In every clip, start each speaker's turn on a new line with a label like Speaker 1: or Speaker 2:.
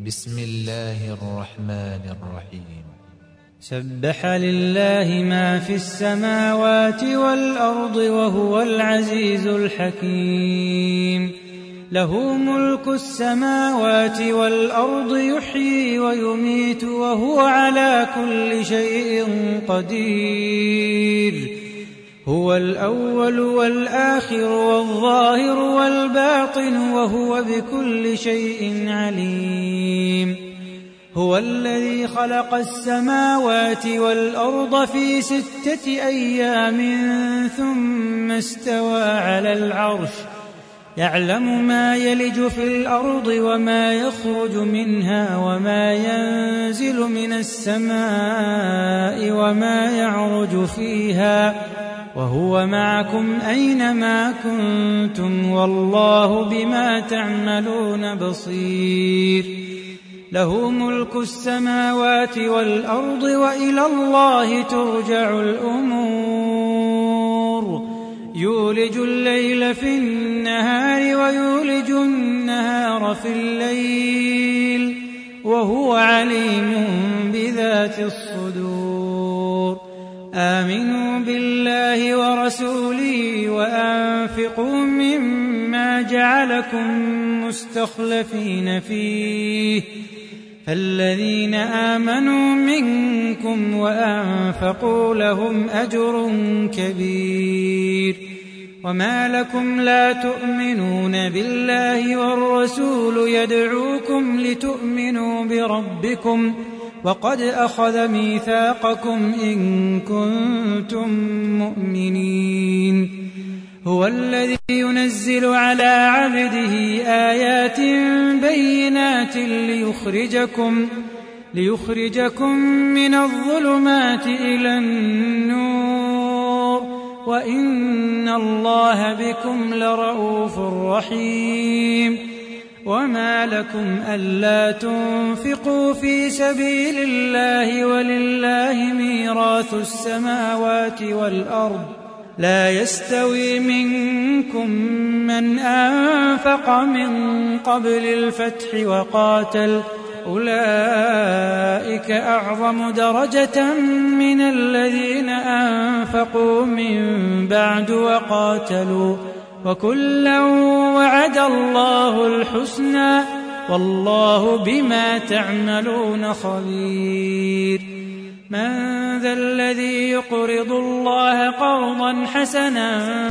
Speaker 1: بسم الله الرحمن الرحيم.
Speaker 2: سبح لله ما في السماوات والأرض وهو العزيز الحكيم. له ملك السماوات والأرض، يحيي ويميت وهو على كل شيء قدير. هو الأول والآخر والظاهر والباطن وهو بكل شيء عليم. هو الذي خلق السماوات والأرض في 6 أيام ثم استوى على العرش، يعلم ما يلج في الأرض وما يخرج منها وما ينزل من السماء وما يعرج فيها، وهو معكم أينما كنتم والله بما تعملون بصير. له ملك السماوات والأرض وإلى الله ترجع الأمور. يولج الليل في النهار ويولج النهار في الليل وهو عليم بذات الصدور. آمنوا بالله ورسوله وأنفقوا مما جعلكم مستخلفين فيه، فالذين آمنوا منكم وأنفقوا لهم أجر كبير. وما لكم لا تؤمنون بالله والرسول يدعوكم لتؤمنوا بربكم وقد أخذ ميثاقكم إن كنتم مؤمنين. هو الذي ينزل على عبده آيات بينات ليخرجكم من الظلمات إلى النور، وإن الله بكم لرءوف رحيم. وما لكم ألا تنفقوا في سبيل الله ولله ميراث السماوات والأرض، لا يستوي منكم من أنفق من قبل الفتح وقاتل، أولئك أعظم درجة من الذين أنفقوا من بعد وقاتلوا، وكلا وعد الله الحسنى والله بما تعملون خبير. من ذا الذي يقرض الله قرضا حسنا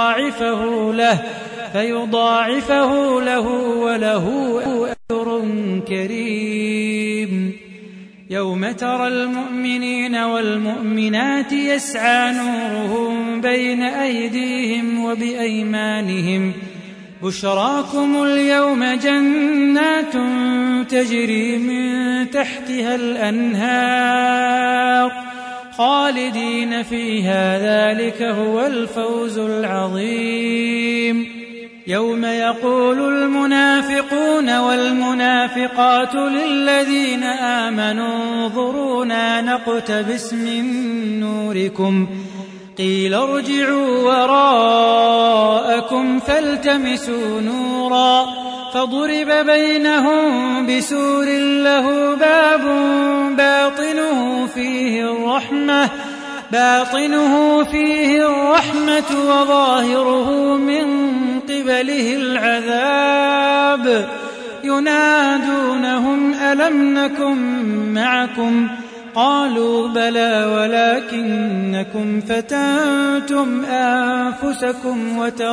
Speaker 2: فيضاعفه له وله أجر كريم. يوم ترى المؤمنين والمؤمنات يسعى نورهم بين أيديهم وبأيمانهم، بشراكم اليوم جنات تجري من تحتها الأنهار خالدين فيها، ذلك هو الفوز العظيم. يوم يقول المنافقون والمنافقات للذين آمنوا انظرونا نقتبس من نوركم، قيل ارجعوا وراءكم فالتمسوا نورا، فضرب بينهم بسور له باب باطنه فيه الرحمة وظاهره من قبله العذاب. ينادونهم ألم نكن معكم؟ قالوا بلى ولكنكم فتنتم أنفسكم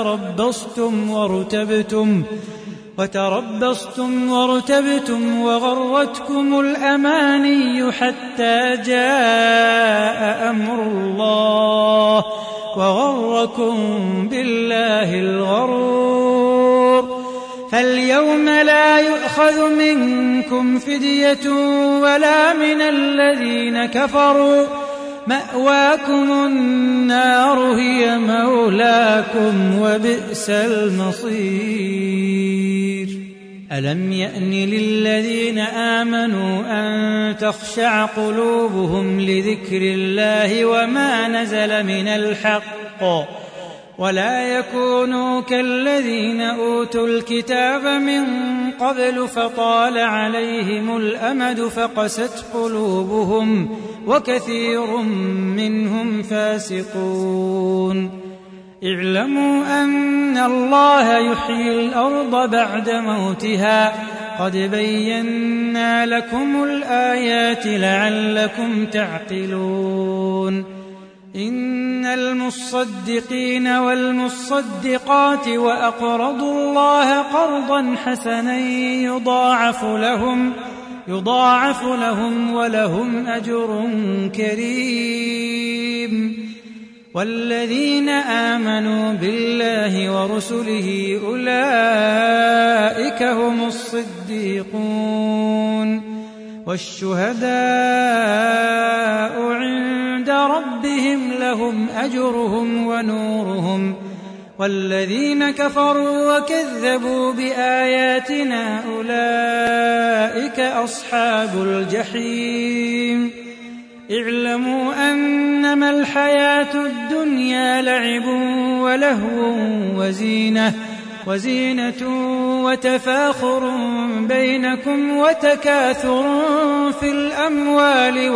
Speaker 2: وتربصتم وارتبتم وغرتكم الأماني حتى جاء أمر الله وغركم بالله الغرور. فاليوم لا يؤخذ منكم فدية ولا من الذين كفروا، مأواكم النار هي مولاكم وبئس المصير. ألم يأن للذين آمنوا أن تخشع قلوبهم لذكر الله وما نزل من الحق ولا يكونوا كالذين أوتوا الكتاب من قبل فطال عليهم الأمد فقست قلوبهم وكثير منهم فاسقون اعلموا أن الله يحيي الأرض بعد موتها قد بينا لكم الآيات لعلكم تعقلون إن المصدقين والمصدقات وأقرضوا الله قرضا حسنا يضاعف لهم ولهم أجر كريم والذين آمنوا بالله ورسله أولئك هم الصديقون والشهداء عند ربهم لهم أجرهم ونورهم والذين كفروا وكذبوا بآياتنا أولئك أصحاب الجحيم اعلموا أنما الحياة الدنيا لعب ولهو وزينة وتفاخر بينكم وتكاثر في الأموال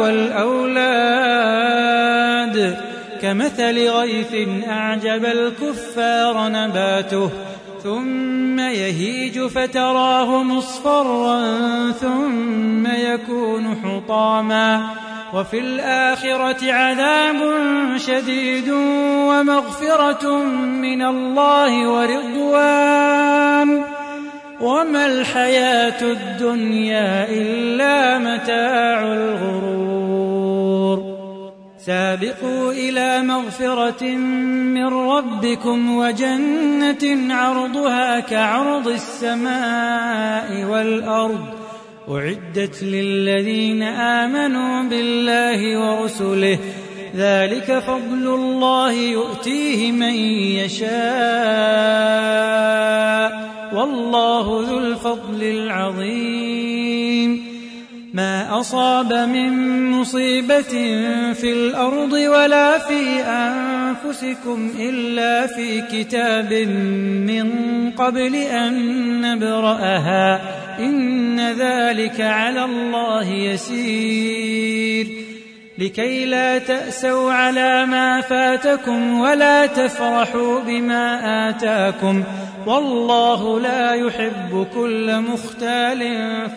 Speaker 2: والأولاد كمثل غيث أعجب الكفار نباته ثم يهيج فتراه مصفرا ثم يكون حطاما وفي الآخرة عذاب شديد ومغفرة من الله ورضوان وما الحياة الدنيا إلا متاع الغرور سابقوا إلى مغفرة من ربكم وجنة عرضها كعرض السماء والأرض أعدت للذين آمنوا بالله ورسله ذلك فضل الله يؤتيه من يشاء والله ذو الفضل العظيم ما أصاب من مصيبة في الأرض ولا في أنفسكم إلا في كتاب من قبل أن نبرأها إن ذلك على الله يسير لكي لا تأسوا على ما فاتكم ولا تفرحوا بما آتاكم والله لا يحب كل مختال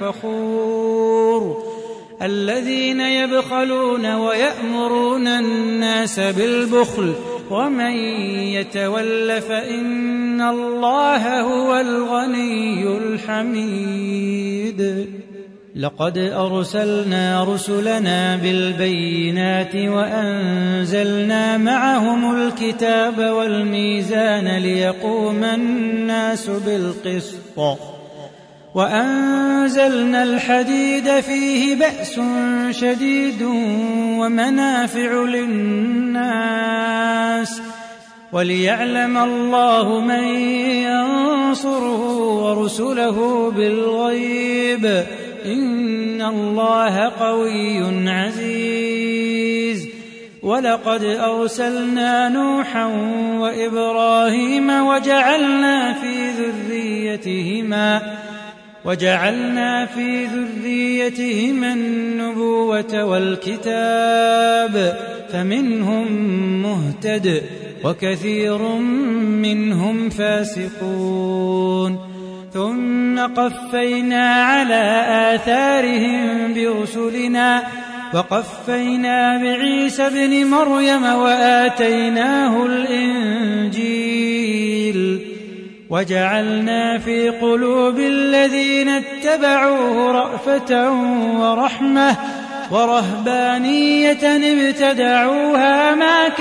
Speaker 2: فخور الذين يبخلون ويأمرون الناس بالبخل ومن يتول فإن الله هو الغني الحميد لقد أرسلنا رسلنا بالبينات وأنزلنا معهم الكتاب والميزان ليقوم الناس بالقسط وأنزلنا الحديد فيه بأس شديد ومنافع للناس وليعلم الله من ينصره ورسله بالغيب إن الله قوي عزيز ولقد أرسلنا نوحا وإبراهيم وجعلنا في ذريتهما النبوة والكتاب فمنهم مهتد وكثير منهم فاسقون ثم قفينا على آثارهم برسلنا وقفينا بعيسى ابن مريم وآتيناه الإنجيل وجعلنا في قلوب الذين اتبعوه رأفة ورحمة ورهبانية ابتدعوها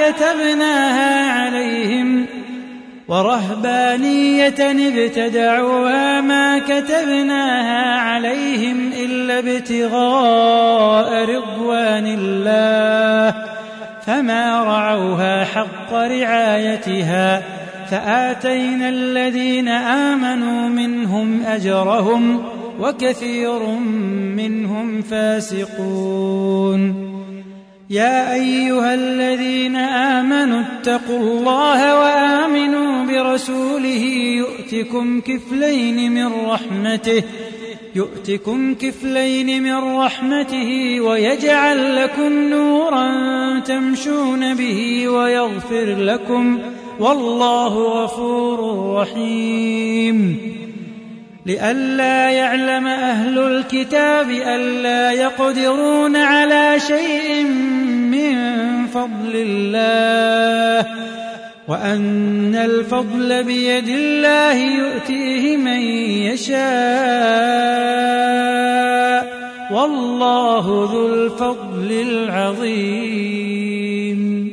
Speaker 2: ما كتبناها عليهم إلا ابتغاء رضوان الله فما رعوها حق رعايتها فآتينا الذين آمنوا منهم أجرهم وكثير منهم فاسقون يا أيها الذين آمنوا اتقوا الله وآمنوا برسوله يؤتكم كفلين من رحمته ويجعل لكم نورا تمشون به ويغفر لكم والله غفور رحيم. لئلا يعلم أهل الكتاب ألا يقدرون على شيء من فضل الله وأن الفضل بيد الله يؤتيه من يشاء والله ذو الفضل العظيم.